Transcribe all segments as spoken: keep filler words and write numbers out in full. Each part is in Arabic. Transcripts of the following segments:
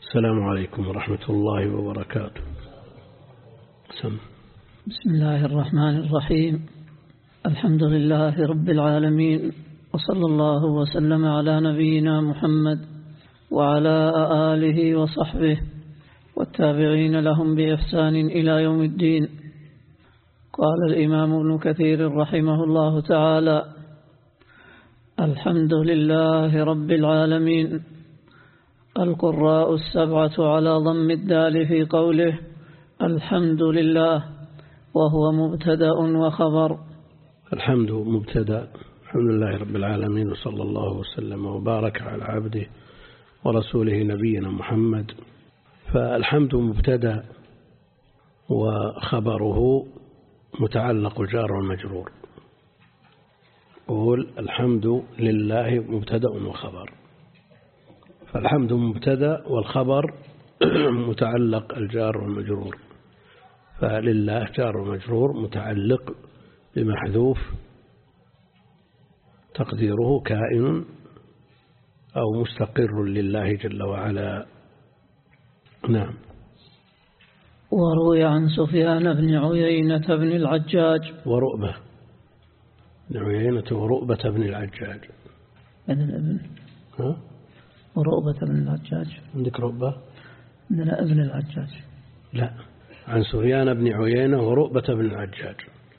السلام عليكم ورحمة الله وبركاته. سم. بسم الله الرحمن الرحيم. الحمد لله رب العالمين، وصلى الله وسلم على نبينا محمد وعلى آله وصحبه والتابعين لهم بإحسان إلى يوم الدين. قال الإمام ابن كثير رحمه الله تعالى: الحمد لله رب العالمين. القراء السبعة على ضم الدال في قوله الحمد لله، وهو مبتدأ وخبر. الحمد مبتدأ، الحمد لله رب العالمين، وصلى الله وسلم وبارك على عبده ورسوله نبينا محمد. فالحمد مبتدأ وخبره متعلق الجار والمجرور. قول الحمد لله مبتدأ وخبر، فالحمد مبتدأ والخبر متعلق الجار والمجرور. فلله جار ومجرور متعلق بمحذوف تقديره كائن أو مستقر لله جل وعلا. نعم. وروي عن سفيان بن عيينة بن العجاج ورؤبة بن عيينة ورؤبة بن العجاج بن الابن ها؟ ورؤبة بن العجاج. عندك رؤبة؟ عندنا ابن العجاج. لا، عن سفيان بن عيينة ورؤبة بن العجاج.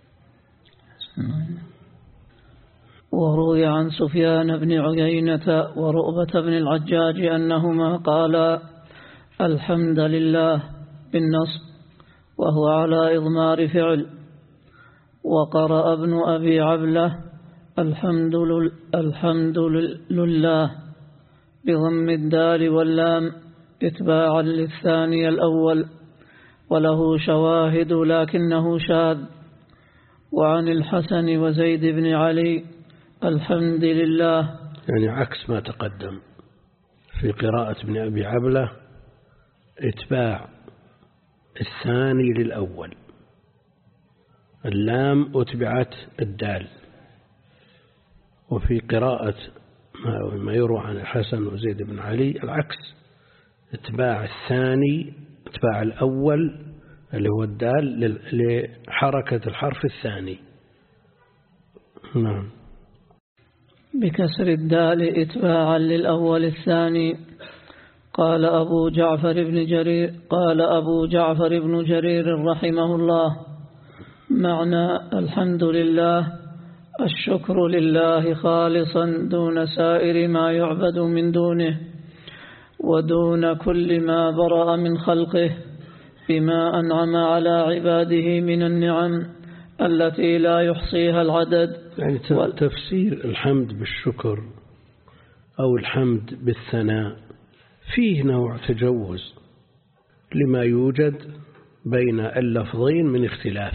وروي عن سفيان بن عيينة ورؤبة بن العجاج أنهما قالا الحمد لله بالنصب، وهو على إضمار فعل. وقرأ ابن أبي عبلة الحمد لله, الحمد لله بضم الدال واللام اتباعا للثاني الأول، وله شواهد لكنه شاذ. وعن الحسن وزيد بن علي الحمد لله، يعني عكس ما تقدم في قراءة ابن أبي عبلة، اتباع الثاني للأول، اللام أتبعت الدال. وفي قراءة ما يروى عن الحسن وزيد بن علي العكس، اتباع الثاني اتباع الأول اللي هو الدال لحركة الحرف الثاني. نعم. بكسر الدال اتباعا للأول الثاني. قال أبو جعفر بن جرير قال أبو جعفر بن جرير رحمه الله: معنى الحمد لله الشكر لله خالصا دون سائر ما يعبد من دونه، ودون كل ما برأ من خلقه، بما أنعم على عباده من النعم التي لا يحصيها العدد. يعني تفسير الحمد بالشكر أو الحمد بالثناء فيه نوع تجوز لما يوجد بين اللفظين من اختلاف،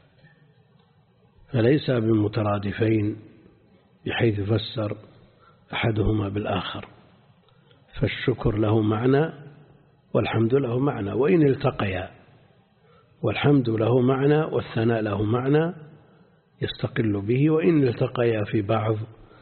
فليس بمترادفين بحيث فسر أحدهما بالآخر. فالشكر له معنى والحمد له معنى، وإن التقيا، والحمد له معنى والثناء له معنى يستقل به، وإن التقيا في بعض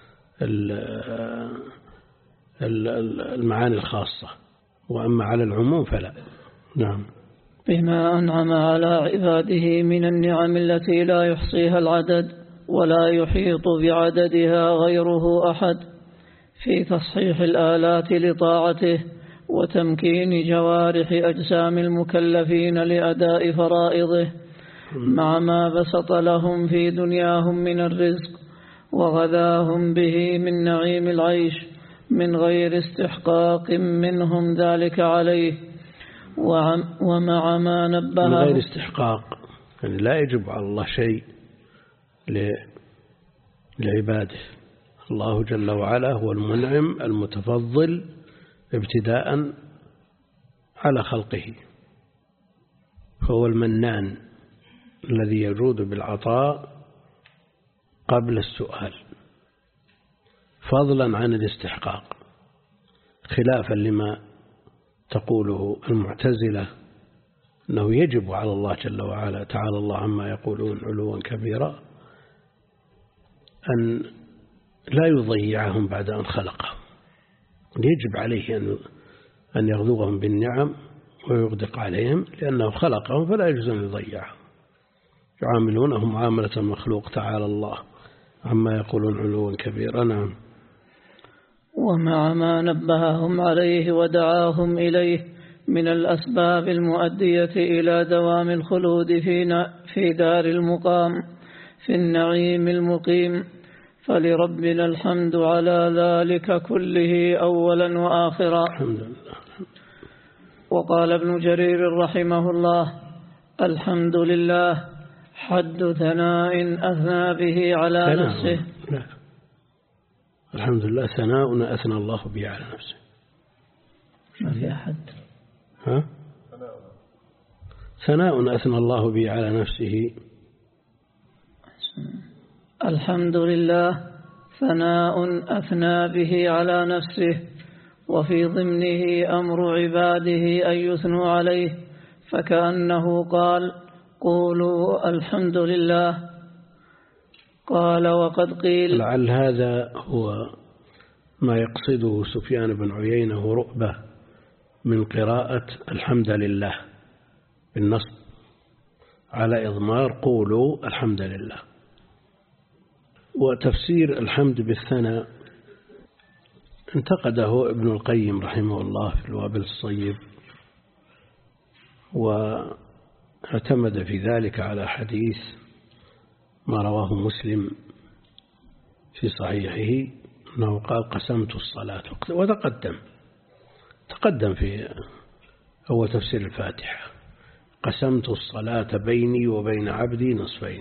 المعاني الخاصة، وأما على العموم فلا. نعم. بما أنعم على عباده من النعم التي لا يحصيها العدد ولا يحيط بعددها غيره أحد، في تصحيح الآلات لطاعته وتمكين جوارح أجسام المكلفين لأداء فرائضه، مع ما بسط لهم في دنياهم من الرزق وغذاهم به من نعيم العيش من غير استحقاق منهم ذلك عليه، ومع ما نبه من غير استحقاق، يعني لا يجب على الله شيء لعباده. الله جل وعلا هو المنعم المتفضل ابتداء على خلقه، فهو المنان الذي يجود بالعطاء قبل السؤال فضلا عن الاستحقاق، خلافا لما تقوله المعتزلة أنه يجب على الله جل وعلا تعالى الله عما يقولون علوا كبيرا أن لا يضيعهم بعد أن خلقهم. يجب عليه أن أن يغذوهم بالنعم ويغدق عليهم، لأنه خلقهم فلا يجوز أن يضيعهم، يعاملونهم معاملة المخلوق تعالى الله عما يقولون علوا كبيرا. نعم. ومع ما نبههم عليه ودعاهم إليه من الأسباب المؤدية إلى دوام الخلود في دار المقام في النعيم المقيم، فلربنا الحمد على ذلك كله أولا وآخرا. الحمد لله. وقال ابن جرير رحمه الله: الحمد لله حد ثناء أثنى به على نفسه. لا. الحمد لله ثناء أثنى الله به على نفسه. ما في أحد. ها؟ ثناء أثنى الله به على نفسه. الحمد لله ثناء أثنى به على نفسه، وفي ضمنه أمر عباده أن يثنوا عليه، فكأنه قال: قولوا الحمد لله. قال: وقد قيل. لعل هذا هو ما يقصده سفيان بن عيينة ورؤبة من قراءة الحمد لله بالنصب على إضمار قولوا الحمد لله. وتفسير الحمد بالثناء انتقده ابن القيم رحمه الله في الوابل الصيب، واعتمد في ذلك على حديث ما رواه مسلم في صحيحه أنه قال: قسمت الصلاة، وتقدم تقدم في هو تفسير الفاتحة: قسمت الصلاة بيني وبين عبدي نصفين.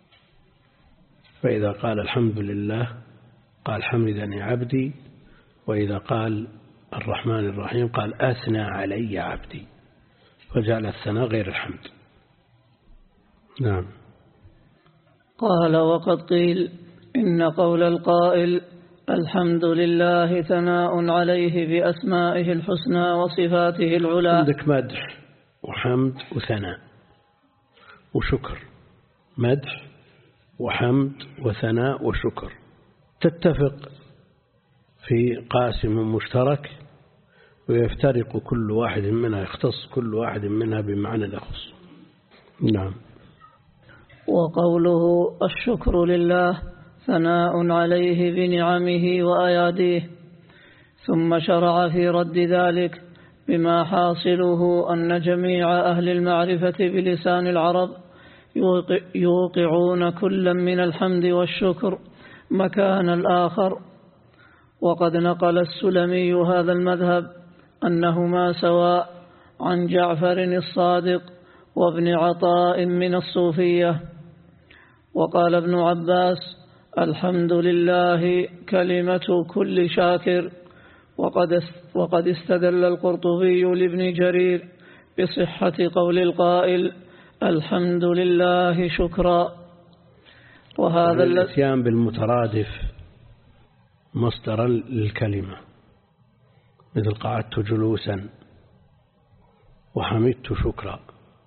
فإذا قال الحمد لله قال حمدني عبدي، وإذا قال الرحمن الرحيم قال أثنى علي عبدي، فجعل الثناء غير الحمد. نعم. قال: وقد قيل إن قول القائل الحمد لله ثناء عليه بأسمائه الحسنى وصفاته العلى. عندك مدح وحمد وثناء وشكر، مدح وحمد وثناء وشكر، تتفق في قاسم مشترك، ويفترق كل واحد منها، يختص كل واحد منها بمعنى يخص. نعم. وقوله الشكر لله ثناء عليه بنعمه وأياديه، ثم شرع في رد ذلك بما حاصله أن جميع أهل المعرفة بلسان العرب يوقعون كلا من الحمد والشكر مكان الآخر. وقد نقل السلمي هذا المذهب أنهما سواء عن جعفر الصادق وابن عطاء من الصوفية. وقال ابن عباس: الحمد لله كلمة كل شاكر. وقد وقد استدل القرطبي لابن جرير بصحة قول القائل الحمد لله شكرا. وهذا الاتيان بالمترادف مصدرا للكلمة، مثل قعدت جلوسا وحمدت شكرا،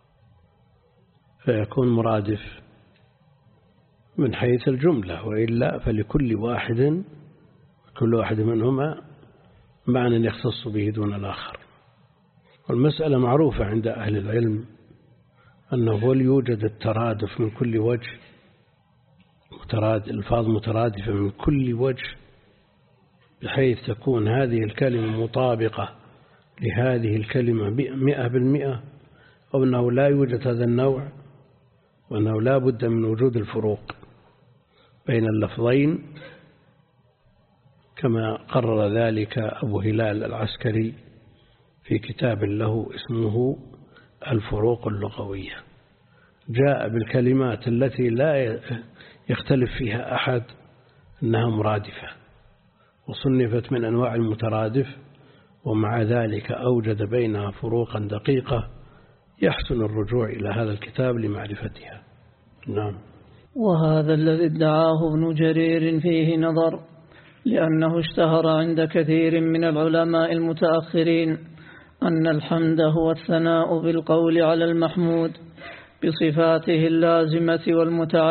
فيكون مرادف من حيث الجملة، وإلا فلكل واحد كل واحد منهما معنى يختص به دون الآخر. والمسألة معروفة عند أهل العلم أنه هو يوجد الترادف من كل وجه، متراد الفاظ مترادفة من كل وجه، بحيث تكون هذه الكلمة مطابقة لهذه الكلمة مئة بالمئة، أو أنه لا يوجد هذا النوع، وأنه لا بد من وجود الفروق بين اللفظين، كما قرر ذلك أبو هلال العسكري في كتاب له اسمه الفروق اللغوية. جاء بالكلمات التي لا يختلف فيها أحد أنها مرادفة، وصنفت من أنواع المترادف، ومع ذلك أوجد بينها فروقا دقيقة يحسن الرجوع إلى هذا الكتاب لمعرفتها. نعم. وهذا الذي ادعاه ابن جرير فيه نظر، لأنه اشتهر عند كثير من العلماء المتأخرين أن الحمد هو الثناء بالقول على المحمود بصفاته اللازمة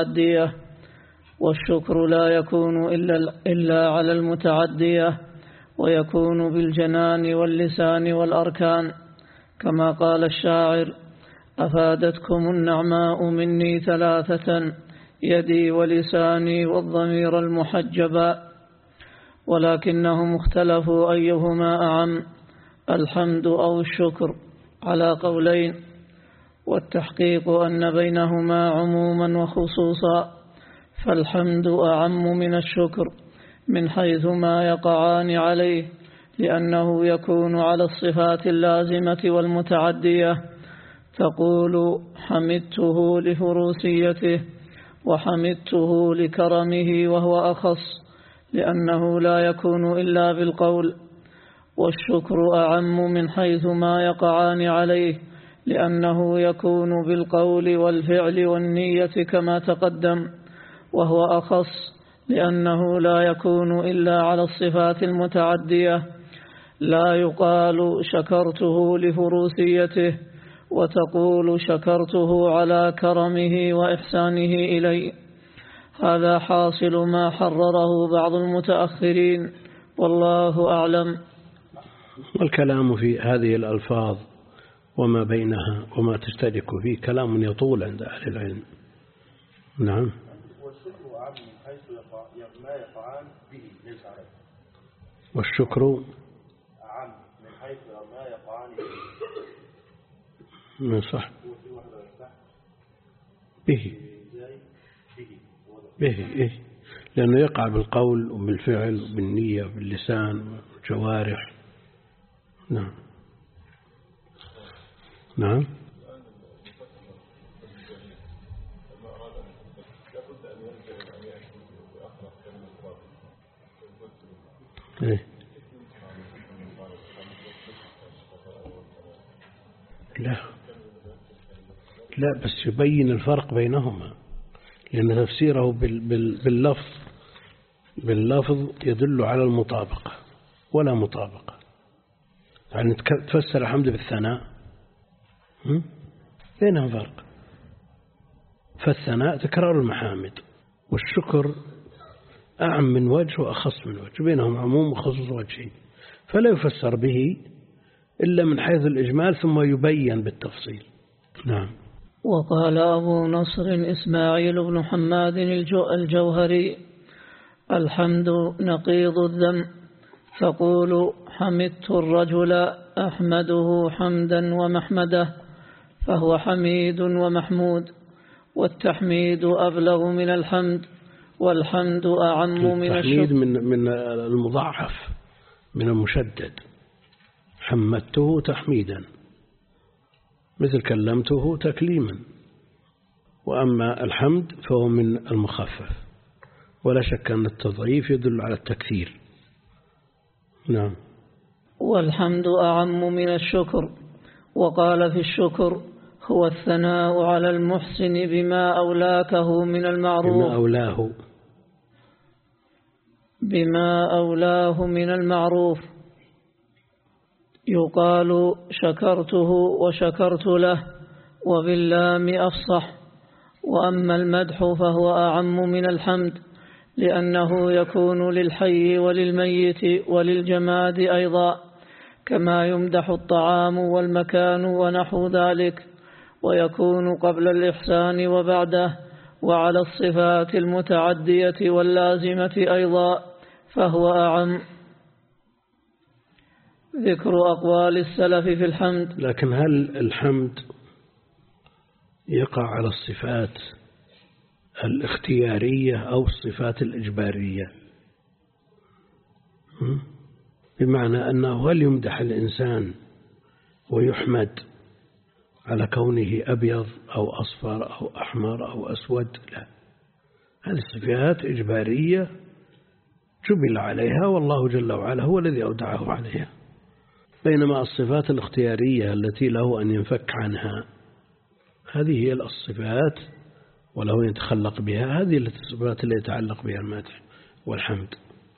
والمتعدية، والشكر لا يكون إلا, إلا على المتعدية، ويكون بالجنان واللسان والأركان، كما قال الشاعر: أفادتكم النعماء مني ثلاثة، يدي ولساني والضمير المحجبا. ولكنهم اختلفوا أيهما أعم، الحمد أو الشكر، على قولين، والتحقيق أن بينهما عموما وخصوصا، فالحمد أعم من الشكر من حيث ما يقعان عليه، لأنه يكون على الصفات اللازمة والمتعدية، تقول حمدته لفروسيته وحمدته لكرمه، وهو أخص لأنه لا يكون إلا بالقول. والشكر أعم من حيث ما يقعان عليه، لأنه يكون بالقول والفعل والنية كما تقدم، وهو أخص لأنه لا يكون إلا على الصفات المتعدية. لا يقال شكرته لفروسيته وتقول شكرته على كرمه وإحسانه إلي. هذا حاصل ما حرره بعض المتأخرين، والله أعلم. والكلام في هذه الألفاظ وما بينها وما تشترك فيه كلام يطول عند أهل العلم. نعم. والشكر أعم من حيث ما يقعان به ليس عليه. والشكر أعم من حيث ما يقعان به. من صح. به به إيه؟ لأنه يقع بالقول وبالفعل وبالنية وباللسان والجوارح. نعم نعم. إيه؟ لا لا بس يبين الفرق بينهما، لأن تفسيره باللفظ باللفظ يدل على المطابقة ولا مطابقة. يعني تفسر الحمد بالثناء بينهم فرق، فالثناء تكرار المحامد، والشكر أعم من وجه وأخص من وجه، بينهم عموم وخصوص وجهين، فلا يفسر به إلا من حيث الإجمال ثم يبين بالتفصيل. نعم. وقال أبو نصر إسماعيل بن حماد الجوهري: الحمد نقيض الذم، تقول حمدت الرجل أحمده حمدا ومحمده، فهو حميد ومحمود، والتحميد أبلغ من الحمد، والحمد أعم من الشكر. التحميد من من المضاعف من المشدد، حمدته تحميدا مثل كلمته تكليما، وأما الحمد فهو من المخفف، ولا شك أن التضعيف يدل على التكثير. نعم. والحمد أعم من الشكر. وقال في الشكر: هو الثناء على المحسن بما أولاكه من المعروف بما أولاه بما أولاه من المعروف، يقال شكرته وشكرت له، وباللام أفصح. وأما المدح فهو أعم من الحمد، لأنه يكون للحي وللميت وللجماد أيضا، كما يمدح الطعام والمكان ونحو ذلك، ويكون قبل الإحسان وبعده، وعلى الصفات المتعدية واللازمة أيضا، فهو أعم. ذكر أقوال السلف في الحمد. لكن هل الحمد يقع على الصفات الاختيارية أو الصفات الإجبارية؟ بمعنى أنه هل يمدح الإنسان ويحمد على كونه أبيض أو أصفر أو أحمر أو أسود؟ لا، هذه الصفات إجبارية جبل عليها، والله جل وعلا هو الذي أودعه عليها. بينما الصفات الاختيارية التي له أن ينفك عنها، هذه هي الصفات وله يتخلق بها، هذه الصفات التي يتعلق بها المدح والحمد.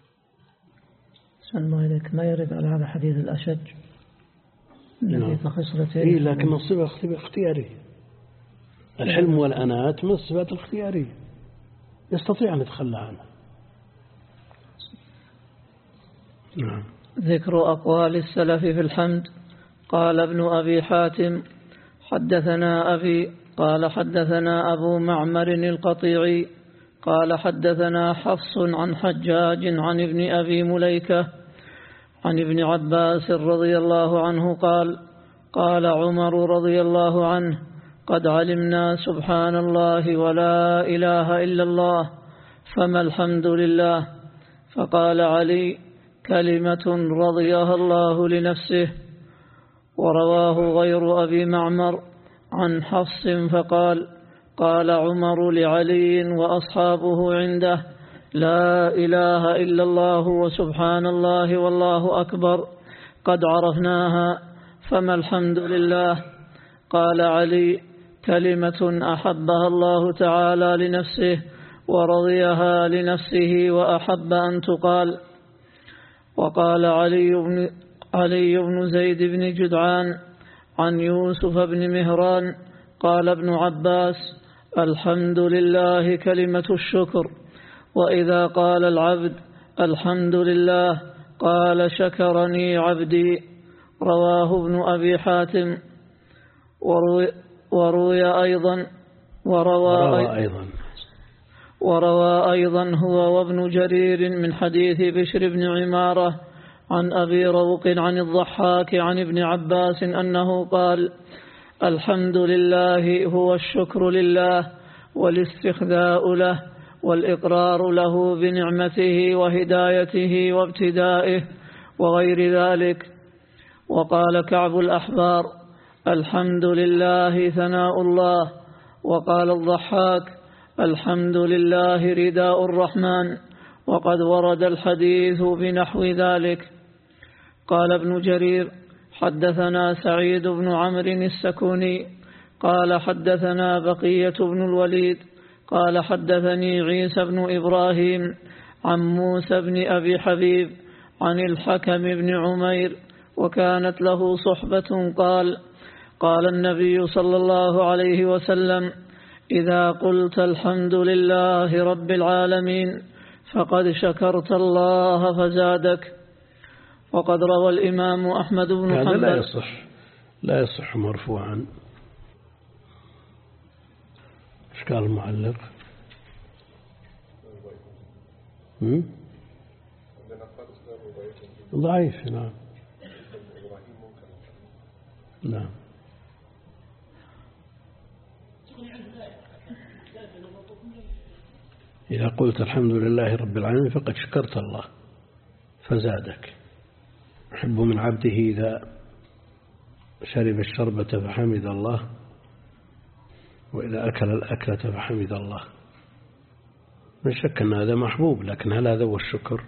سلم عليك، ما يرد على هذا حديث الأشج الذي تخصرتين. إيه، لكن الصفة اختيارية. الحلم والأنات من الصفات الاختيارية، يستطيع أن يتخلى عنها. نعم. ذكر أقوال السلف في الحمد. قال ابن أبي حاتم حدثنا أبي قال حدثنا أبو معمر القطيعي قال حدثنا حفص عن حجاج عن ابن أبي مليكة عن ابن عباس رضي الله عنه قال قال عمر رضي الله عنه قد علمنا سبحان الله ولا إله إلا الله فما الحمد لله. فقال علي كلمة رضيها الله لنفسه. ورواه غير أبي معمر عن حفص فقال قال عمر لعلي وأصحابه عنده لا إله إلا الله وسبحان الله والله أكبر قد عرفناها فما الحمد لله. قال علي كلمة أحبها الله تعالى لنفسه ورضيها لنفسه وأحب أن تقال. وقال علي بن, علي بن زيد بن جدعان عن يوسف بن مهران قال ابن عباس الحمد لله كلمة الشكر، وإذا قال العبد الحمد لله قال شكرني عبدي. رواه ابن أبي حاتم. وروي, وروي أيضا وروى, وروى أيضا وروى أيضا هو وابن جرير من حديث بشر بن عمارة عن أبي روق عن الضحاك عن ابن عباس أنه قال الحمد لله هو الشكر لله والاستخذاء له والإقرار له بنعمته وهدايته وابتدائه وغير ذلك. وقال كعب الأحبار الحمد لله ثناء الله. وقال الضحاك الحمد لله رداء الرحمن، وقد ورد الحديث بنحو ذلك. قال ابن جرير حدثنا سعيد بن عمرو السكوني قال حدثنا بقية بن الوليد قال حدثني عيسى بن إبراهيم عن موسى بن أبي حبيب عن الحكم بن عمير وكانت له صحبة قال قال النبي صلى الله عليه وسلم إذا قلت الحمد لله رب العالمين فقد شكرت الله فزادك. وقد روى الإمام أحمد بن هذا حنبل لا يصح لا يصح مرفوعا. إيش قال المعلق؟ هم؟ ضعيف. نعم نعم. إذا قلت الحمد لله رب العالمين فقد شكرت الله فزادك. يحب من عبده إذا شرب الشربة فحمد الله وإذا أكل الأكلة فحمد الله. لا شك أن هذا محبوب، لكن هل هذا هو الشكر؟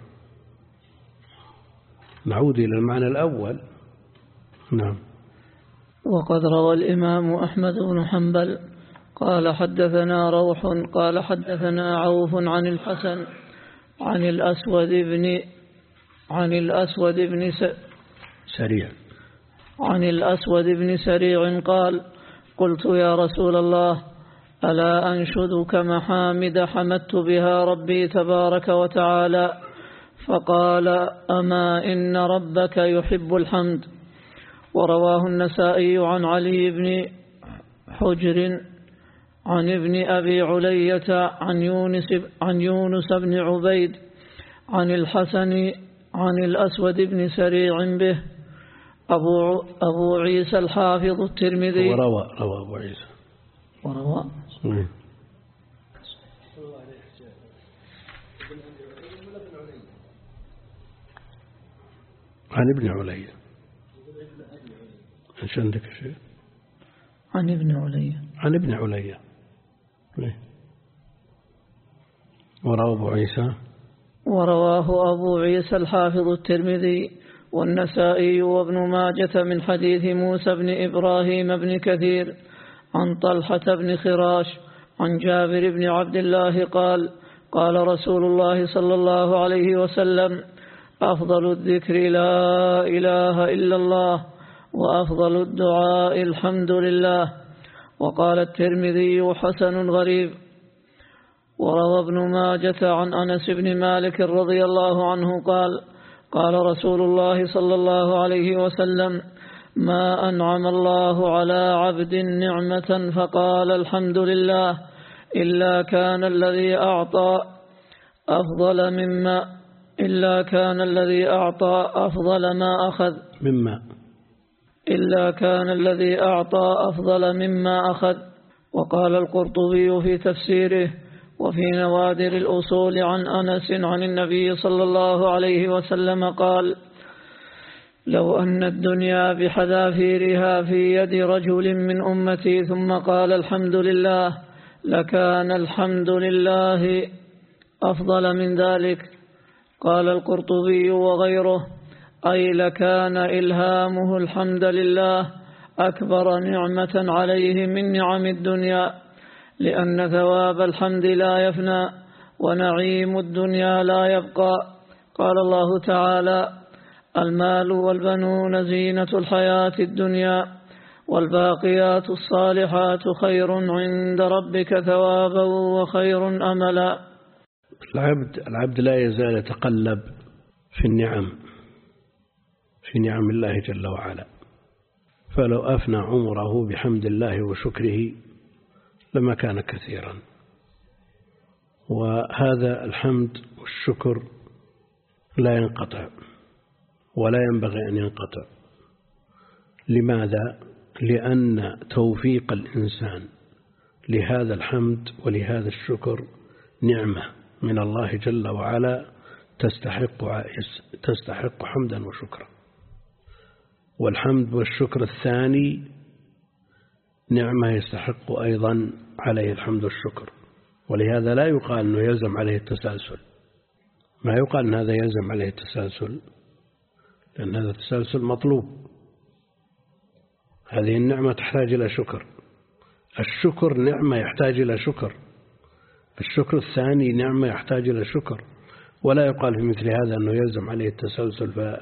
نعود إلى المعنى الأول. نعم. وقد روى الإمام أحمد بن حنبل قال حدثنا روح قال حدثنا عوف عن الحسن عن الأسود بن عن الأسود بن سريع عن الأسود بن سريع قال قلت يا رسول الله ألا أنشدك محامد حمدت بها ربي تبارك وتعالى؟ فقال أما إن ربك يحب الحمد. ورواه النسائي عن علي بن حجر عن ابن أبي علية عن يونس, عن يونس بن عبيد عن الحسن عن الأسود بن سريع به. أبو, أبو عيسى الحافظ الترمذي وروى روى أبو عيسى وروى مم. عن ابن علي. ايش عندك شيء؟ عن ابن علي عن ابن علي. وروى أبو عيسى ورواه أبو عيسى الحافظ الترمذي والنسائي وابن ماجة من حديث موسى بن إبراهيم بن كثير عن طلحة بن خراش عن جابر بن عبد الله قال قال رسول الله صلى الله عليه وسلم أفضل الذكر لا إله إلا الله وأفضل الدعاء الحمد لله. وقال الترمذي حسن غريب. وروى ابن ماجة عن أنس بن مالك رضي الله عنه قال قال رسول الله صلى الله عليه وسلم: ما أنعم الله على عبد نعمة فقال الحمد لله إلا كان الذي أعطى أفضل مما إلا كان الذي أعطى أفضل ما أخذ مما إلا كان الذي أعطى أفضل مما أخذ. وقال القرطبي في تفسيره: وفي نوادر الأصول عن أنس عن النبي صلى الله عليه وسلم قال: لو أن الدنيا بحذافيرها في يد رجل من أمتي ثم قال الحمد لله لكان الحمد لله أفضل من ذلك. قال القرطبي وغيره: أي لكان إلهامه الحمد لله أكبر نعمة عليه من نعم الدنيا، لأن ثواب الحمد لا يفنى ونعيم الدنيا لا يبقى. قال الله تعالى: المال والبنون زينة الحياة الدنيا والباقيات الصالحات خير عند ربك ثوابا وخير أملا. العبد العبد لا يزال يتقلب في النعم في نعم الله جل وعلا، فلو أفنى عمره بحمد الله وشكره لما كان كثيرا. وهذا الحمد والشكر لا ينقطع ولا ينبغي أن ينقطع. لماذا؟ لأن توفيق الإنسان لهذا الحمد ولهذا الشكر نعمة من الله جل وعلا تستحق تستحق حمدا وشكرا. والحمد والشكر الثاني نعمة يستحق أيضا عليه الحمد والشكر، ولهذا لا يقال أنه يلزم عليه التسلسل. ما يقال أن هذا يلزم عليه التسلسل، لأن هذا التسلسل مطلوب. هذه النعمة تحتاج إلى شكر، الشكر نعمة يحتاج إلى شكر، الشكر الثاني نعمة يحتاج إلى شكر. ولا يقال في مثل هذا أنه يلزم عليه التسلسل، ف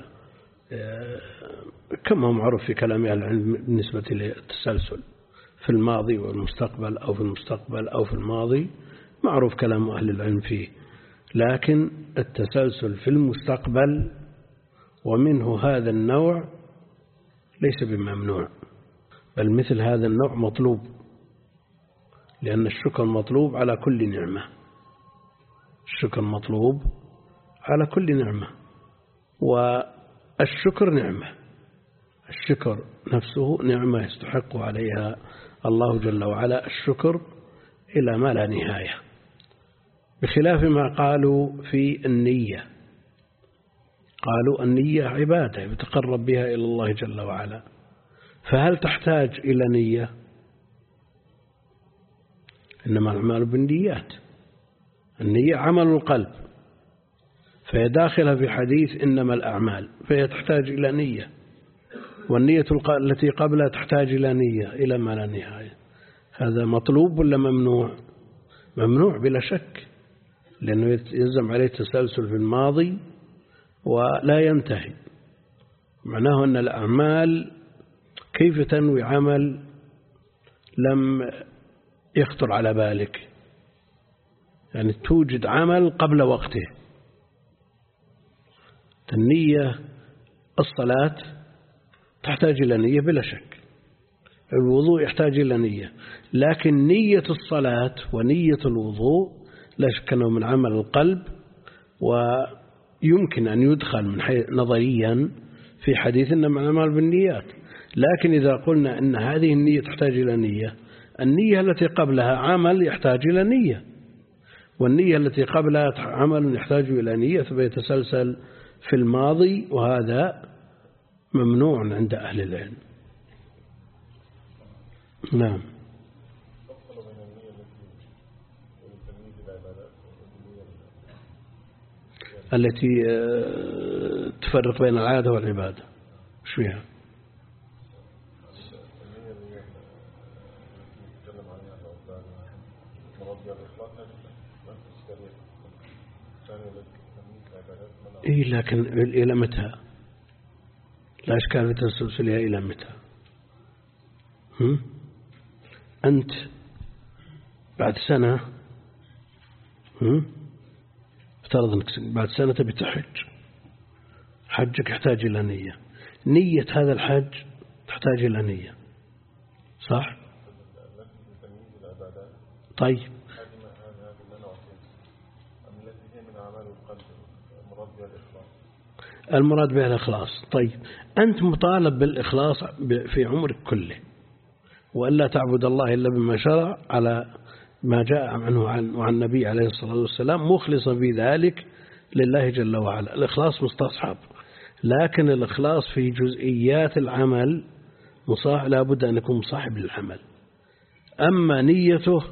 كما هو معروف في كلام أهل العلم بالنسبة للتسلسل في الماضي والمستقبل أو في المستقبل أو في الماضي، معروف كلام أهل العلم فيه. لكن التسلسل في المستقبل ومنه هذا النوع ليس بممنوع، بل مثل هذا النوع مطلوب، لأن الشكر مطلوب على كل نعمة. الشكر مطلوب على كل نعمة، والشكر نعمة، الشكر نفسه نعمة يستحق عليها الله جل وعلا الشكر إلى ما لا نهاية، بخلاف ما قالوا في النية. قالوا النية عبادة يتقرب بها إلى الله جل وعلا، فهل تحتاج إلى نية؟ إنما الأعمال بالنيات، النية عمل القلب، فهي داخلة في حديث إنما الأعمال، فهي تحتاج إلى نية. والنية التي قبلها تحتاج إلى نية إلى ما لا نهاية. هذا مطلوب ولا ممنوع؟ ممنوع بلا شك، لأنه يلزم عليه التسلسل في الماضي ولا ينتهي. معناه أن الأعمال كيف تنوي عمل لم يخطر على بالك؟ يعني توجد عمل قبل وقته. النية الصلاة تحتاج إلى نية بلا شك، الوضوء يحتاج إلى نية، لكن نية الصلاة ونية الوضوء لا شك أنه من عمل القلب، ويمكن أن يدخل من حيث نظريا في حديث إنما الأعمال بالنيات. لكن إذا قلنا أن هذه النية تحتاج إلى نية، النية التي قبلها عمل يحتاج إلى نية، والنية التي قبلها عمل يحتاج إلى نية، فيتسلسل في الماضي، وهذا ممنوع عند أهل العلم. نعم. التي تفرق بين العادة والعبادة، ايش فيها؟ إيه، لكن إلى متى؟ لا إشكال في تسلسلها إلى متى؟ هم؟ أنت بعد سنة هم؟ افترض أنك بعد سنة تبي تحج، حجك يحتاج إلى نية، نية هذا الحج تحتاج إلى نية، صح؟ طيب المراد بها الإخلاص. طيب أنت مطالب بالإخلاص في عمرك كله، وألا تعبد الله إلا بما شرع على ما جاء عنه عن وعن النبي عليه الصلاة والسلام، مخلصا في ذلك لله جل وعلا. الإخلاص مستصحب، لكن الإخلاص في جزئيات العمل مصاحب، لا بد أن يكون مصاحب للعمل. أما نيته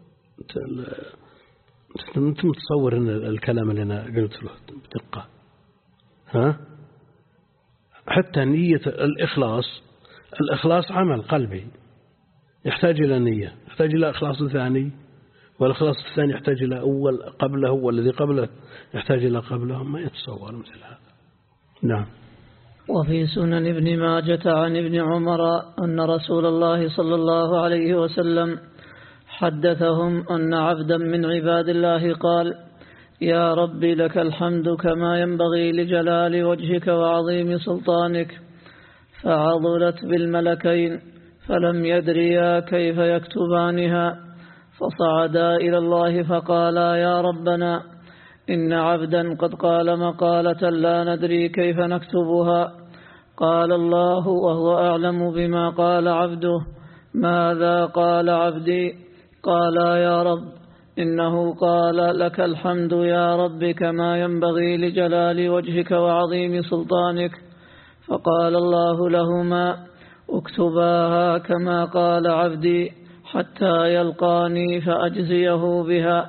أنت متصور أن الكلام اللي أنا قلت له بدقة، ها؟ حتى نية الإخلاص، الإخلاص عمل قلبي يحتاج إلى نية، يحتاج إلى إخلاص ثاني، والإخلاص الثاني يحتاج إلى أول قبله، والذي قبله يحتاج إلى قبله. ما يتصور مثل هذا. نعم. وفي سنن ابن ماجة عن ابن عمر أن رسول الله صلى الله عليه وسلم حدثهم أن عبدا من عباد الله قال: يا ربي لك الحمد كما ينبغي لجلال وجهك وعظيم سلطانك، فعضلت بالملكين فلم يدريا كيف يكتبانها، فصعدا إلى الله فقالا: يا ربنا إن عبدا قد قال مقالة لا ندري كيف نكتبها. قال الله وهو أعلم بما قال عبده: ماذا قال عبدي؟ قالا: يا رب إنه قال لك الحمد يا رب كما ينبغي لجلال وجهك وعظيم سلطانك. فقال الله لهما: اكتباها كما قال عبدي حتى يلقاني فأجزيه بها.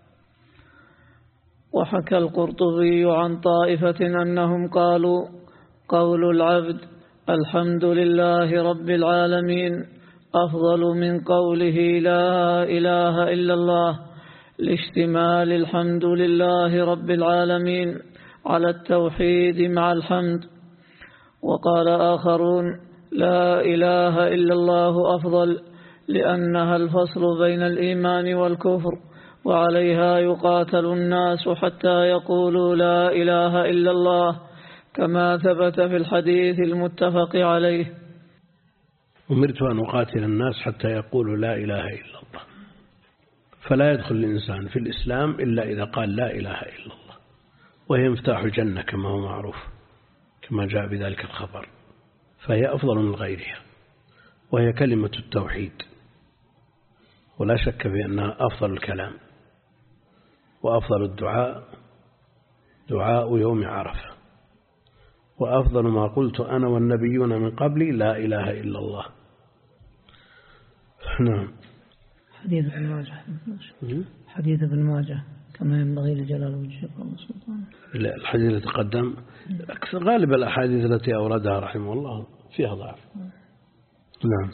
وحكى القرطبي عن طائفة أنهم قالوا: قول العبد الحمد لله رب العالمين أفضل من قوله لا إله إلا الله، لاشتمال الحمد لله رب العالمين على التوحيد مع الحمد. وقال آخرون: لا إله إلا الله أفضل، لأنها الفصل بين الإيمان والكفر، وعليها يقاتل الناس حتى يقولوا لا إله إلا الله، كما ثبت في الحديث المتفق عليه: أمرت أن أقاتل الناس حتى يقولوا لا إله إلا الله. فلا يدخل الإنسان في الإسلام إلا إذا قال لا إله إلا الله، وهي مفتاح الجنة كما هو معروف، كما جاء بذلك الخبر، فهي أفضل من غيرها، وهي كلمة التوحيد، ولا شك بأنها أفضل الكلام، وأفضل الدعاء دعاء يوم عرفة، وأفضل ما قلت أنا والنبيون من قبلي لا إله إلا الله. نعم. حديث ابن ماجه حديث ابن ماجه كما ينبغي لجلال وجهك وسلطانك. لا، الحديث الذي تقدم أكثر غالب الأحاديث التي أوردها رحمه الله فيها ضعف. نعم.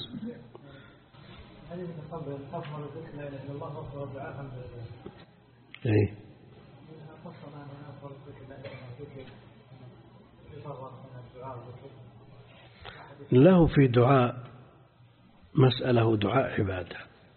إيه. له في دعاء مسألة دعاء عبادة،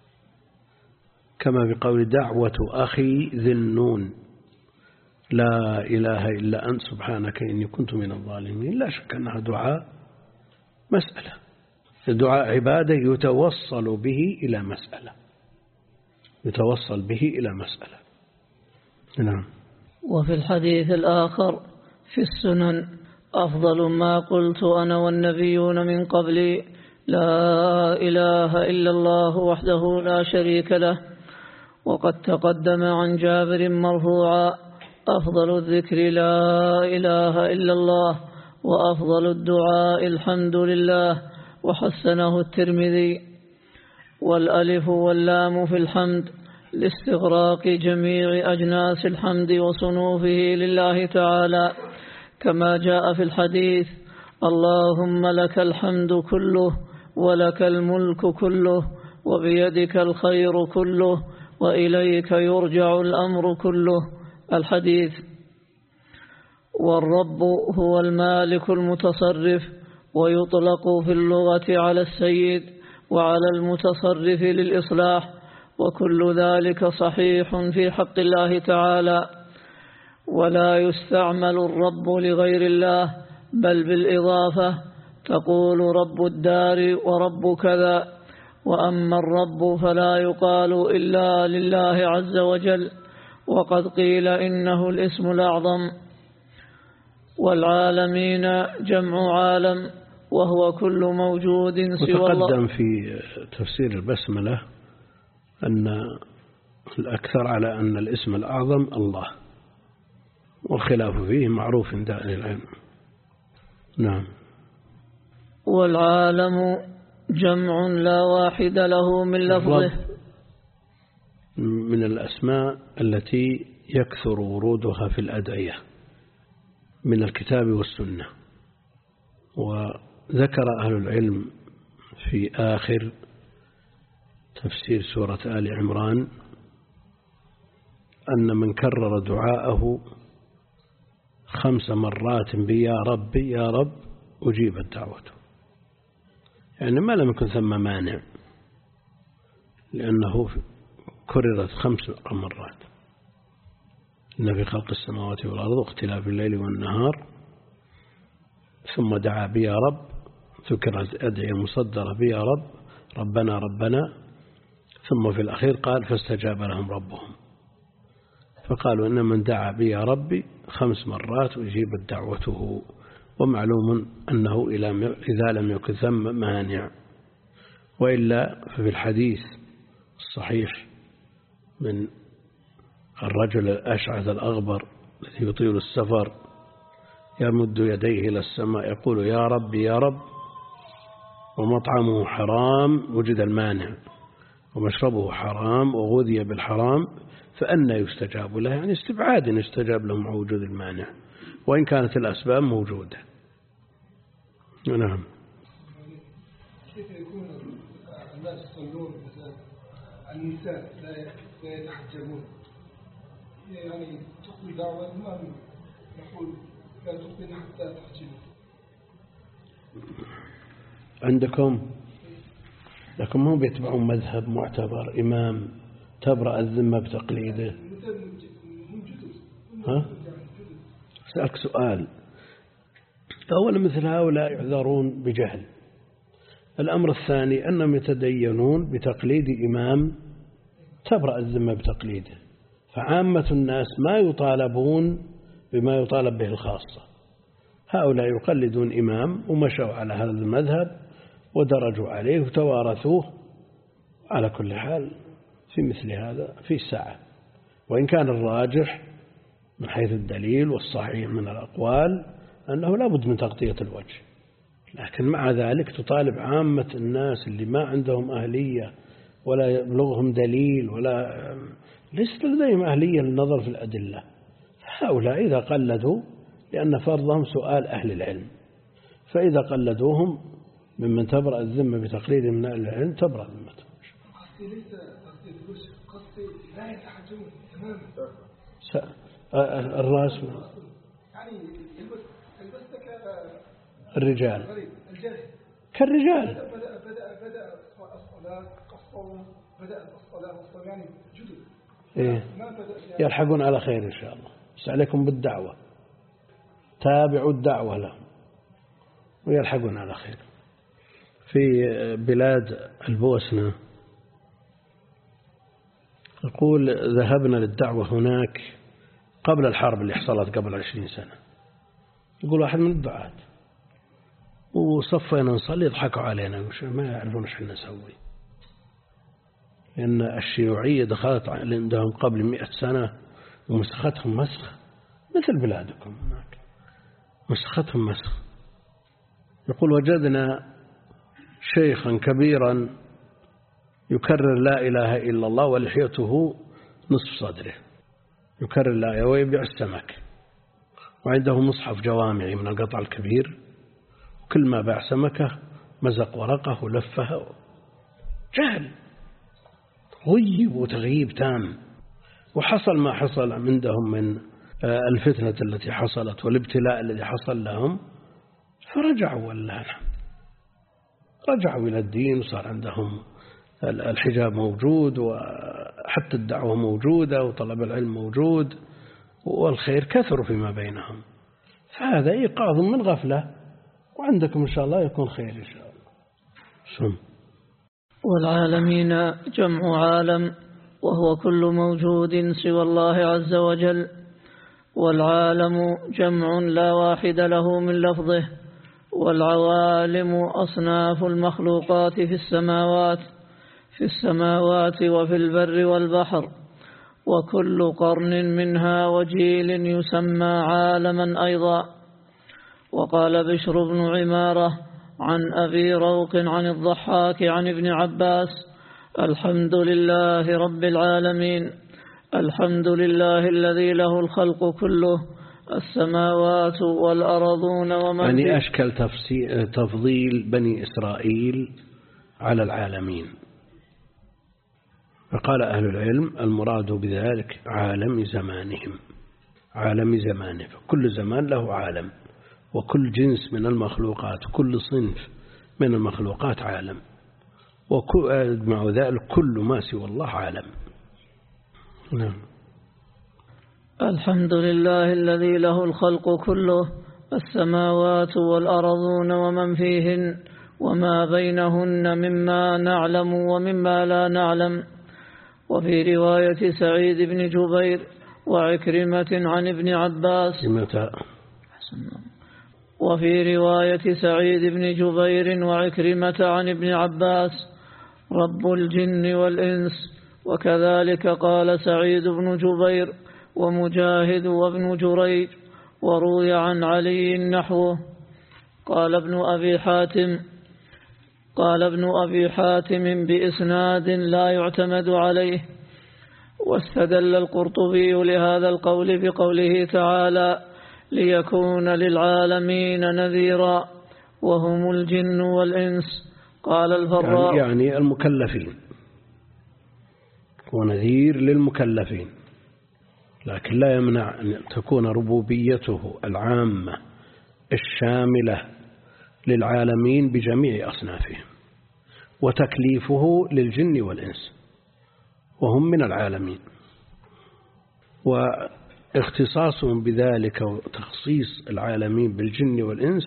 كما بقول دعوة أخي ذي النون لا إله إلا أنت سبحانك إني كنت من الظالمين. لا شك أنها دعاء مسألة، دعاء عبادة يتوصل به إلى مسألة، يتوصل به إلى مسألة. نعم. وفي الحديث الآخر في السنن: أفضل ما قلت أنا والنبيون من قبلي لا إله إلا الله وحده لا شريك له. وقد تقدم عن جابر مرفوعا: أفضل الذكر لا إله إلا الله، وأفضل الدعاء الحمد لله. وحسنه الترمذي. والألف واللام في الحمد لاستغراق جميع أجناس الحمد وصنوفه لله تعالى، كما جاء في الحديث: اللهم لك الحمد كله، ولك الملك كله، وبيدك الخير كله، وإليك يرجع الأمر كله. الحديث. والرب هو المالك المتصرف، ويطلق في اللغة على السيد وعلى المتصرف للإصلاح، وكل ذلك صحيح في حق الله تعالى. ولا يستعمل الرب لغير الله بل بالإضافة، تقول رب الدار ورب كذا. وأما الرب فلا يقال إلا لله عز وجل، وقد قيل إنه الاسم الأعظم. والعالمين جمع عالم، وهو كل موجود سوى الله. وتقدم في تفسير البسملة أن الأكثر على أن الاسم الأعظم الله، والخلاف فيه معروف عند أهل العلم. نعم. والعالم جمع لا واحد له من لفظه، من الأسماء التي يكثر ورودها في الأدعية من الكتاب والسنة. وذكر أهل العلم في آخر تفسير سورة آل عمران أن من كرر دعاءه خمس مرات بيا ربي يا رب أجيبت دعوته، يعني ما لم يكن ثم مانع، لأنه كررت خمس مرات. إن في خلق السماوات والأرض واختلاف الليل والنهار، ثم دعا بي يا رب، ذكرت أدعية مصدرة بي يا رب ربنا ربنا، ثم في الأخير قال فاستجاب لهم ربهم، فقالوا إن من دعا بي يا ربي خمس مرات أجيبت دعوته. ومعلوم أنه إذا لم يكن ثم مانع، وإلا ففي الحديث الصحيح من الرجل الأشعث الأغبر الذي يطيل السفر يمد يديه إلى السماء يقول يا رب يا رب، ومطعمه حرام وجد المانع، ومشربه حرام وغذي بالحرام، فأنى يستجاب له؟ يعني استبعاد أن يستجاب له مع وجود المانع، وإن كانت الأسباب موجودة. نعم. كيف يكون الناس يصلون مثلا النساء لا يتحجبون، يعني تقضي دعوة ما نقول لا تقضي حتى تحجب. عندكم لكن هم بيتبعون مذهب معتبر إمام تبرأ الذمة بتقليده. ها؟ أسألك سؤال. أولا مثل هؤلاء يعذرون بجهل. الأمر الثاني أنهم يتدينون بتقليد إمام تبرأ الذمة بتقليده، فعامة الناس ما يطالبون بما يطالب به الخاصة. هؤلاء يقلدون إمام ومشوا على هذا المذهب ودرجوا عليه وتوارثوه. على كل حال في مثل هذا في ساعة، وإن كان الراجح من حيث الدليل والصحيح من الأقوال أنه لا بد من تغطية الوجه، لكن مع ذلك تطالب عامة الناس اللي ما عندهم أهلية ولا يبلغهم دليل ولا ليست لديهم أهلية للنظر في الأدلة، هؤلاء إذا قلدوا، لأن فرضهم سؤال أهل العلم، فإذا قلدوهم ممن تبرأ الذمة بتقليد من أهل العلم تبرأ ذمتهم. قصدي ليس تغطية الوجه، قصدي لا يتحجبون تماما. الرأس يعني البس الرجال الجاهل كالرجال. بدأ بدأ بدأ الصلاة الصوم بدأت الصلاة والصوم يعني جدد. إيه. يلحقون على خير إن شاء الله. بس عليكم بالدعوة، تابعوا الدعوة لهم ويلحقون على خير. في بلاد البوسنة يقول ذهبنا للدعوة هناك قبل الحرب اللي حصلت قبل عشرين سنة. يقول واحد من الدعاة وصفينا نصلي يضحكوا علينا ما يعرفون ايش احنا نسوي، لأن الشيوعية دخلت عندهم قبل مئة سنة ومسختهم مسخ مثل بلادكم هناك، مسختهم مسخ. يقول وجدنا شيخا كبيرا يكرر لا إله إلا الله ولحيته نصف صدره، يكرر لا إله ويبيع السمك، وعنده مصحف جوامعي من القطع الكبير، كل ما باع سمكة مزق ورقه ولفها. جهل غيب وتغييب تام. وحصل ما حصل عندهم من الفتنة التي حصلت والابتلاء الذي حصل لهم، فرجعوا والله رجعوا إلى الدين وصار عندهم الحجاب موجود وحتى الدعوة موجودة وطلب العلم موجود، والخير كثر فيما بينهم، فهذا إيقاظ من غفلة، وعندكم إن شاء الله يكون خير إن شاء الله. سم. والعالمين جمع عالم، وهو كل موجود سوى الله عز وجل، والعالم جمع لا واحد له من لفظه، والعوالم أصناف المخلوقات في السماوات في السماوات وفي البر والبحر، وكل قرن منها وجيل يسمى عالما أيضا. وقال بشر بن عمارة عن أبي روق عن الضحاك عن ابن عباس: الحمد لله رب العالمين، الحمد لله الذي له الخلق كله، السماوات والأرضون ومن يعني أشكل تفضيل بني إسرائيل على العالمين. فقال أهل العلم المراد بذلك عالم زمانهم، عالم زمانه، فكل زمان له عالم، وكل جنس من المخلوقات، كل صنف من المخلوقات عالم، ومع ذلك كل ما سوى الله عالم. نعم. الحمد لله الذي له الخلق كله، السماوات والأرضون ومن فيهن وما بينهن مما نعلم ومما لا نعلم. وفي رواية سعيد بن جبير وعكرمة عن ابن عباس وفي رواية سعيد بن جبير وعكرمة عن ابن عباس: رب الجن والإنس. وكذلك قال سعيد بن جبير ومجاهد وابن جريج، وروي عن علي نحوه. قال ابن أبي حاتم قال ابن أبي حاتم بإسناد لا يعتمد عليه. واستدل القرطبي لهذا القول بقوله تعالى: ليكون للعالمين نذيرا، وهم الجن والإنس. قال الفراء يعني, يعني المكلفين، ونذير للمكلفين، لكن لا يمنع أن تكون ربوبيته العامة الشاملة للعالمين بجميع أصنافهم، وتكليفه للجن والإنس وهم من العالمين، واختصاصهم بذلك وتخصيص العالمين بالجن والإنس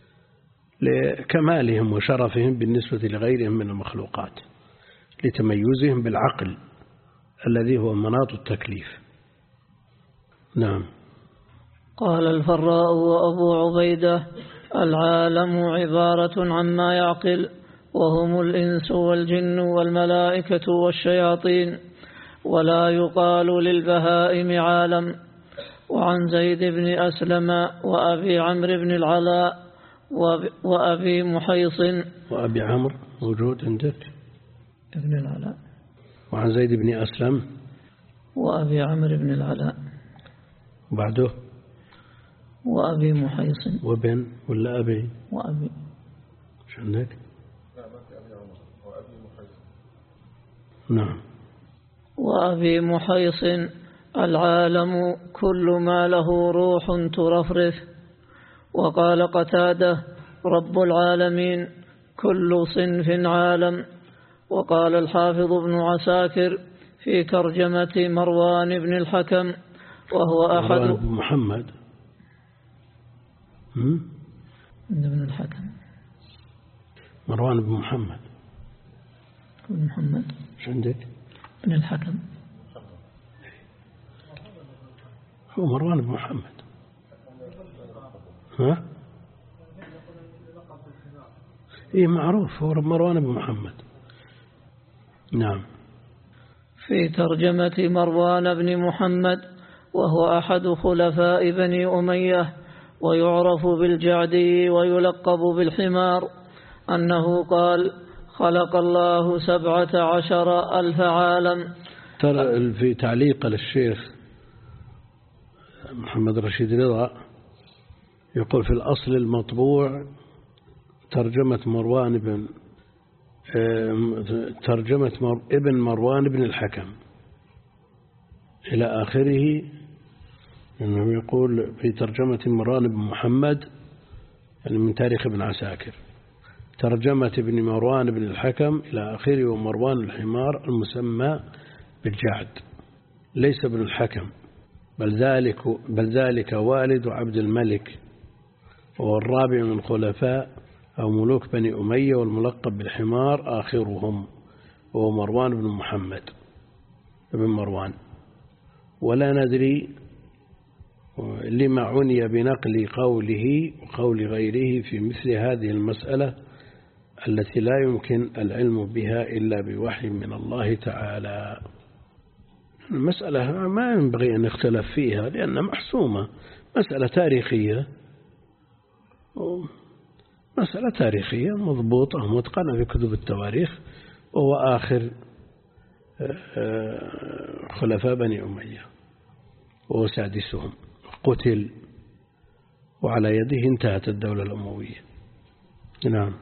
لكمالهم وشرفهم بالنسبة لغيرهم من المخلوقات، لتميزهم بالعقل الذي هو مناط التكليف. نعم. قال الفراء وأبو عبيدة: العالم عبارة عما يعقل، وهم الإنس والجن والملائكة والشياطين، ولا يقال للبهائم عالم. وعن زيد بن أسلم وأبي عمرو بن العلاء وأبي محيص. وأبي عمرو موجود عندك؟ ابن العلاء. وعن زيد بن أسلم وأبي عمرو بن العلاء. بعده وأبي محيص. وبن ولا أبي؟ وأبي. شو عندك؟ لا ما في أبي عمر وأبي محيص. نعم. وأبي محيص: العالم كل ما له روح ترفرف. وقال قتادة: رب العالمين كل صنف عالم. وقال الحافظ ابن عساكر في ترجمة مروان بن الحكم وهو أحد مروان بن محمد بن الحكم مروان بن محمد بن محمد شو عندك؟ بن الحكم. هو مروان بن محمد. ها؟ إيه معروف، هو مروان بن محمد. نعم. في ترجمة مروان بن محمد وهو أحد خلفاء بني أمية، ويعرف بالجعدي ويلقب بالحمار، أنه قال: خلق الله سبعة عشر ألف عالم. ترى في تعليق للشيخ محمد رشيد رضا يقول: في الأصل المطبوع ترجمة مروان بن ترجمة مر ابن مروان بن الحكم إلى آخره، إنه يقول في ترجمة مروان بن محمد، يعني من تاريخ ابن عساكر، ترجمة ابن مروان بن الحكم إلى آخره، ومروان الحمار المسمى بالجعد، ليس ابن الحكم بل ذلك, بل ذلك والد عبد الملك، وهو الرابع من خلفاء أو ملوك بني أمية، والملقب بالحمار آخرهم وهو مروان بن محمد بن مروان. ولا ندري لما عني بنقل قوله وقول غيره في مثل هذه المسألة التي لا يمكن العلم بها إلا بوحي من الله تعالى. المسألة ما ينبغي أن نختلف فيها لأنها محسومة، مسألة تاريخية، مسألة تاريخية مضبوطة متقنة في كتب التواريخ، وهو آخر خلفاء بني أمية وهو سادسهم، قتل وعلى يده انتهت الدولة الأموية. نعم.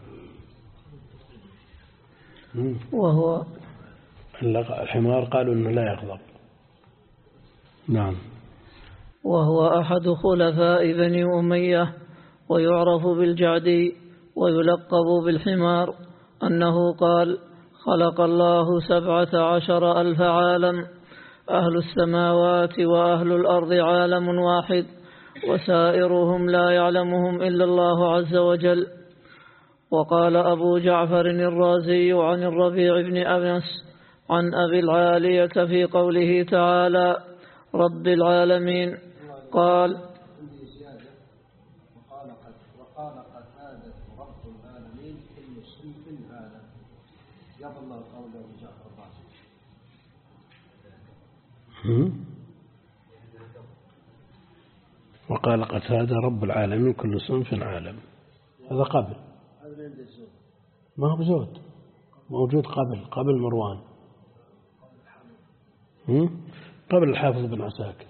وهو الحمار قالوا أنه لا يغضب. نعم. وهو أحد خلفاء بني أمية، ويعرف بالجعدي ويلقب بالحمار، أنه قال: خلق الله سبعة عشر ألف عالم، أهل السماوات وأهل الأرض عالم واحد، وسائرهم لا يعلمهم إلا الله عز وجل. وقال أبو جعفر الرازي عن الربيع بن أنس عن أبي العالية في قوله تعالى: رب العالمين، قال: وقال قتادة رب العالمين كل صنف عالم. هذا قبل، ما هو بزود، موجود قبل قبل مروان، قبل الحافظ بن عساكر.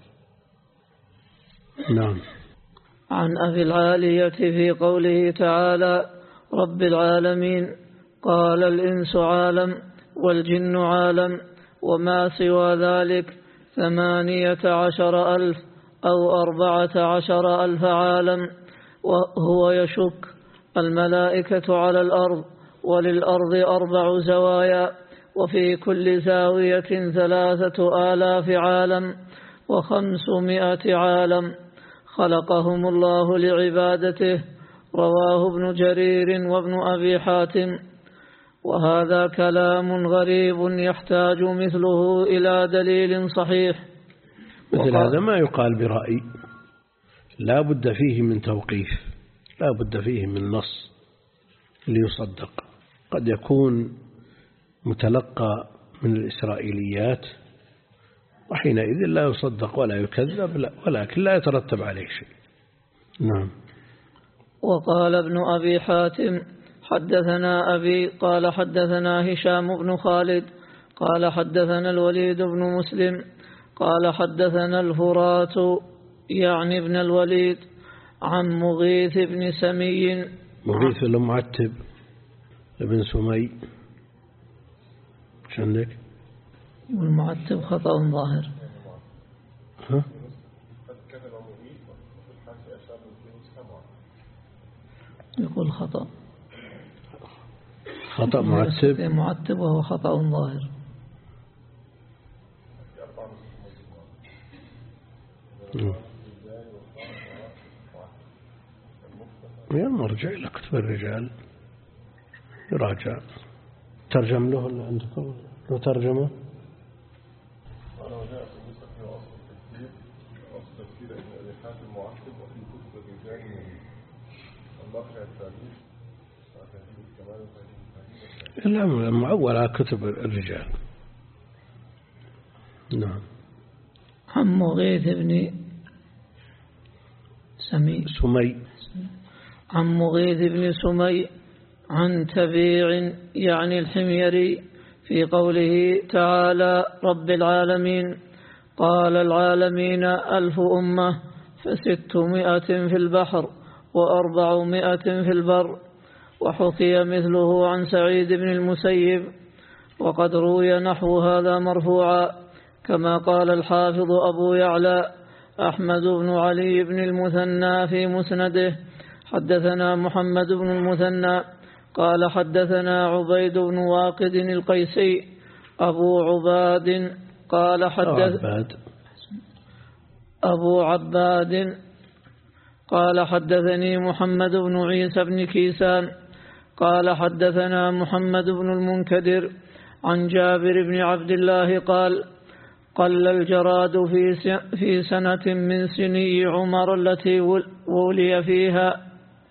نعم. عن أبي العالية في قوله تعالى: رب العالمين، قال: الإنس عالم والجن عالم، وما سوى ذلك ثمانية عشر ألف أو أربعة عشر ألف عالم. وهو يشك الملائكة على الأرض، وللأرض أربع زوايا، وفي كل زاوية ثلاثة آلاف عالم وخمسمائة عالم، خلقهم الله لعبادته. رواه ابن جرير وابن أبي حاتم. وهذا كلام غريب يحتاج مثله إلى دليل صحيح. مثل هذا ما يقال برأي، لا بد فيه من توقيف، لا بد فيه من نص ليصدق. قد يكون متلقى من الإسرائيليات، وحينئذ لا يصدق ولا يكذب، ولكن لا يترتب عليه شيء. نعم. وقال ابن أبي حاتم: حدثنا أبي قال حدثنا هشام بن خالد قال حدثنا الوليد بن مسلم قال حدثنا الفرات يعني ابن الوليد عن مغيث بن سمي. مغيث المعتب ابن سمي. ايش عندك؟ والمعتب خطأ ظاهر. ها؟ يقول خطأ خطأ معتب معتب وهو خطأ ظاهر. يرجع إلى كتب الرجال يراجع. ترجم له اللي عندكم له ترجمة؟ لا، معول على كتب الرجال. نعم. عن مغيث بن سمي سمي عن مغيث بن سمي عن تبيع يعني الحميري في قوله تعالى: رب العالمين، قال: العالمين ألف أمة، فستمائة في البحر وأربعمائة في البر. وحكي مثله عن سعيد بن المسيب، وقد روي نحو هذا مرفوعا، كما قال الحافظ أبو يعلى أحمد بن علي بن المثنى في مسنده: حدثنا محمد بن المثنى قال حدثنا عبيد بن واقد القيسي أبو عباد قال حدث عباد أبو عباد قال حدثني محمد بن عيسى بن كيسان قال حدثنا محمد بن المنكدر عن جابر بن عبد الله قال قل الجراد في سنة من سني عمر التي ولي فيها،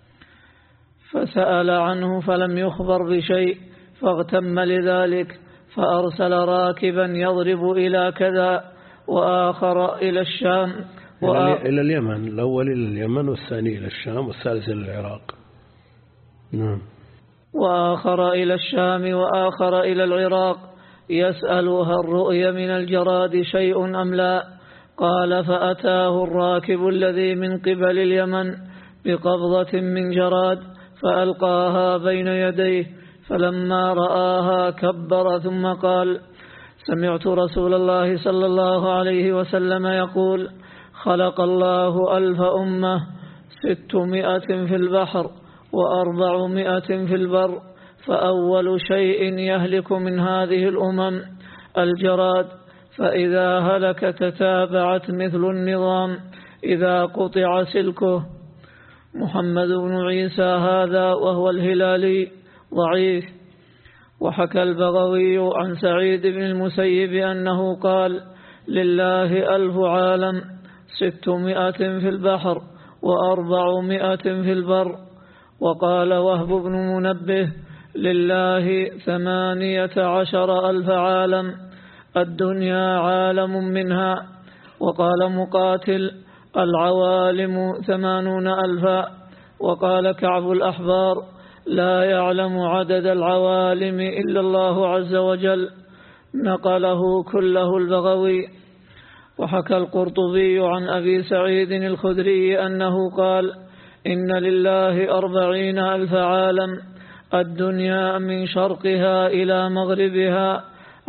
فسأل عنه فلم يخبر بشيء فاغتم لذلك، فأرسل راكبا يضرب إلى كذا وآخر إلى الشام إلى اليمن، الأول إلى اليمن والثاني إلى الشام والثالث إلى العراق. نعم. وآخر إلى الشام وآخر إلى العراق يسألها الرؤيا من الجراد شيء أم لا؟ قال فأتاه الراكب الذي من قبل اليمن بقبضة من جراد فألقاها بين يديه، فلما رآها كبر ثم قال سمعت رسول الله صلى الله عليه وسلم يقول خلق الله ألف أمة ستمائة في البحر وأربعمائة في البر، فأول شيء يهلك من هذه الأمم الجراد، فإذا هلك تتابعت مثل النظام إذا قطع سلكه. محمد بن عيسى هذا وهو الهلالي ضعيف. وحكى البغوي عن سعيد بن المسيب أنه قال لله ألف عالم ستمائة في البحر وأربعمائة في البر. وقال وهب بن منبه لله ثمانية عشر ألف عالم الدنيا عالم منها. وقال مقاتل العوالم ثمانون ألفا. وقال كعب الأحبار لا يعلم عدد العوالم إلا الله عز وجل. نقله كله البغوي. وحكى القرطبي عن أبي سعيد الخدري أنه قال إن لله أربعين ألف عالم الدنيا من شرقها إلى مغربها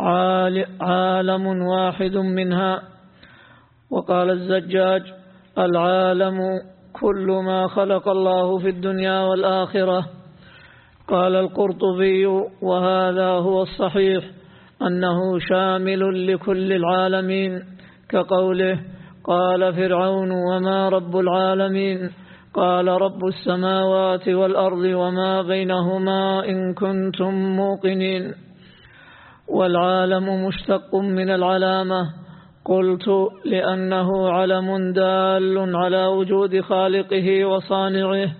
عالم واحد منها. وقال الزجاج العالم كل ما خلق الله في الدنيا والآخرة. قال القرطبي وهذا هو الصحيح أنه شامل لكل العالمين، كقوله قال فرعون وما رب العالمين؟ قال رب السماوات والأرض وما بينهما إن كنتم موقنين. والعالم مشتق من العلامة، قلت لأنه علم دال على وجود خالقه وصانعه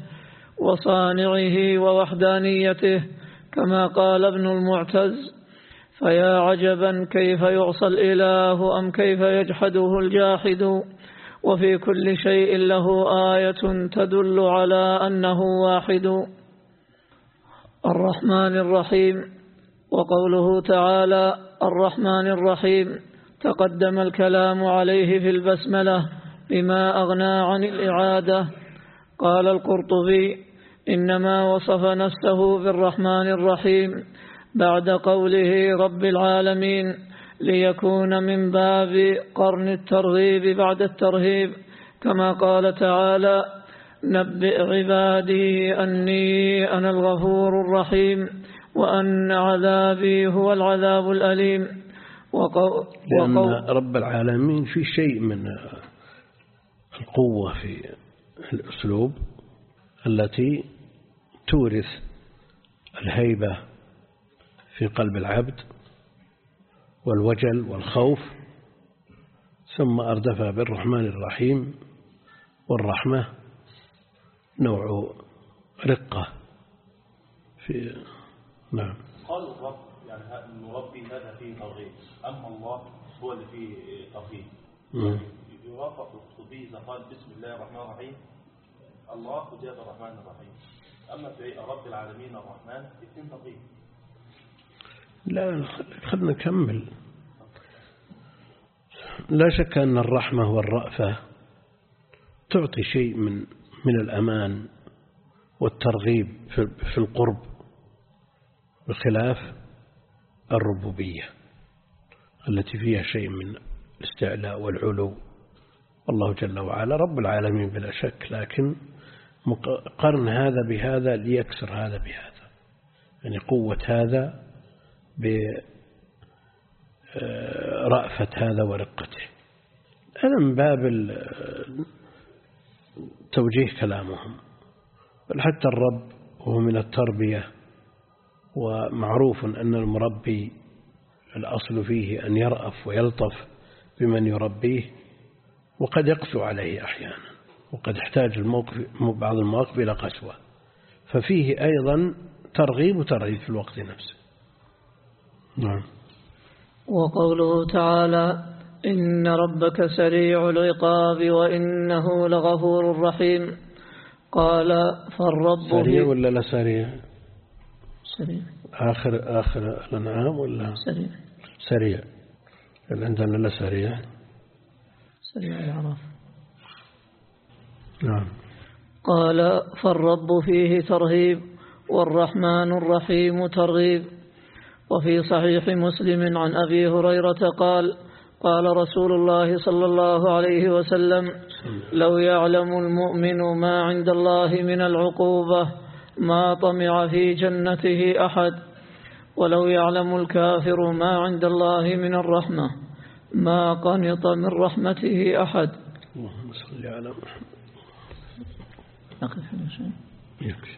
وصانعه ووحدانيته، كما قال ابن المعتز فيا عجبا كيف يعصى الإله أم كيف يجحده الجاحد، وفي كل شيء له آية تدل على أنه واحد. الرحمن الرحيم. وقوله تعالى الرحمن الرحيم تقدم الكلام عليه في البسملة بما أغنى عن الإعادة. قال القرطبي إنما وصف نفسه بالرحمن الرحيم بعد قوله رب العالمين ليكون من باب قرن الترغيب بعد الترهيب، كما قال تعالى نبئ عبادي أني أنا الغفور الرحيم وأن عذابي هو العذاب الأليم. وقو... لأن رب العالمين في شيء من القوة في الأسلوب التي تورث الهيبة في قلب العبد والوجل والخوف، ثم أردفها بالرحمن الرحيم. والرحمة نوع رقة في نعم. قال الرب يعني نربي هذا فيه ترغيب، أما الله هو اللي فيه ترغيب. يوافق القرطبي إذا قال بسم الله الرحمن الرحيم الله وجاب الرحمن الرحيم، أما في رب العالمين الرحمن اثنين ترغيب. لا خلنا نكمل. لا شك أن الرحمة والرأفة تعطي شيء من من الأمان والترغيب في القرب، بخلاف الربوبية التي فيها شيء من الاستعلاء والعلو. الله جل وعلا رب العالمين بلا شك، لكن قرن هذا بهذا ليكسر هذا بهذا، يعني قوة هذا برأفة هذا ورقته. هذا من باب توجيه كلامهم. بل حتى الرب وهو من التربية، ومعروف أن المربي الأصل فيه أن يرأف ويلطف بمن يربيه، وقد يقسو عليه أحيانا، وقد يحتاج الموقف بعض المواقف إلى قسوة، ففيه أيضا ترغيب وترهيب في الوقت نفسه. نعم. وقوله تعالى إن ربك سريع العقاب وإنه لغفور رحيم. قال فالرب سريع ولا لا سريع؟ سريع. آخر آخر الأنعام ولا سريع؟ سريع. عندنا لا سريع. سريع العرف. نعم. قال فالرب فيه ترهيب والرحمن الرحيم ترغيب. وفي صحيح مسلم عن أبي هريرة قال قال رسول الله صلى الله عليه وسلم لو يعلم المؤمن ما عند الله من العقوبة ما طمع في جنته أحد، ولو يعلم الكافر ما عند الله من الرحمة ما قنط من رحمته أحد. اللهم صل على محمد. أقف هنا شيء.